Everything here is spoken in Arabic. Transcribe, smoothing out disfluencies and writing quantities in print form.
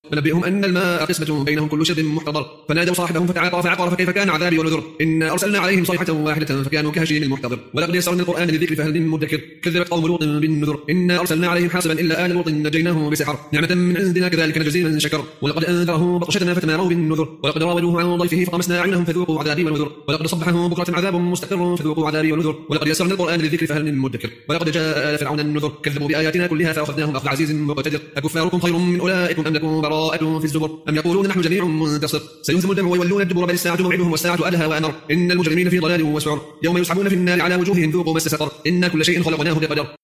ونبئهم أن الماء قسمة بينهم كل شرب محتضر فنادوا صاحبهم فتعاطى فعقر فكيف كان عذابي ونذر إنا أرسلنا عليهم صيحة واحدة فكانوا كهشيم المحتضر ولقد يسرنا القرآن للذكر فهل من مدكر كذبت قوم لوط بالنذر إنا أرسلنا عليهم حاصبا إلا آل لوط نجيناه بسحر نعمة من عندنا كذلك نجزي من شكر ولقد أنذرهم بطشتنا فتماروا بالنذر ولقد راودوه عن ضيفه فطمسنا أعينهم فذوقوا عذابي ونذر ولقد صبحهم بكرة عذاب مستقر فذوقوا عذابي ونذر ولقد يسرنا القرآن للذكر فهل من مدكر ولقد جاء آل فرعون النذر كذبوا بآياتنا كلها فأخذناهم أخذ عزيز مقتدر أكفاركم خير من أولئكم أم لكم براءة في الزبر أم يقولون نحن جميع منتصر سيهزم الجمع ويولون الدبر بل الساعة موعدهم والساعة أدهى وأمر إن المجرمين في ضلال وسعر يوم يسحبون في النار على وجوههم ذوقوا مس سقر إنا كل شيء خلقناه بقدر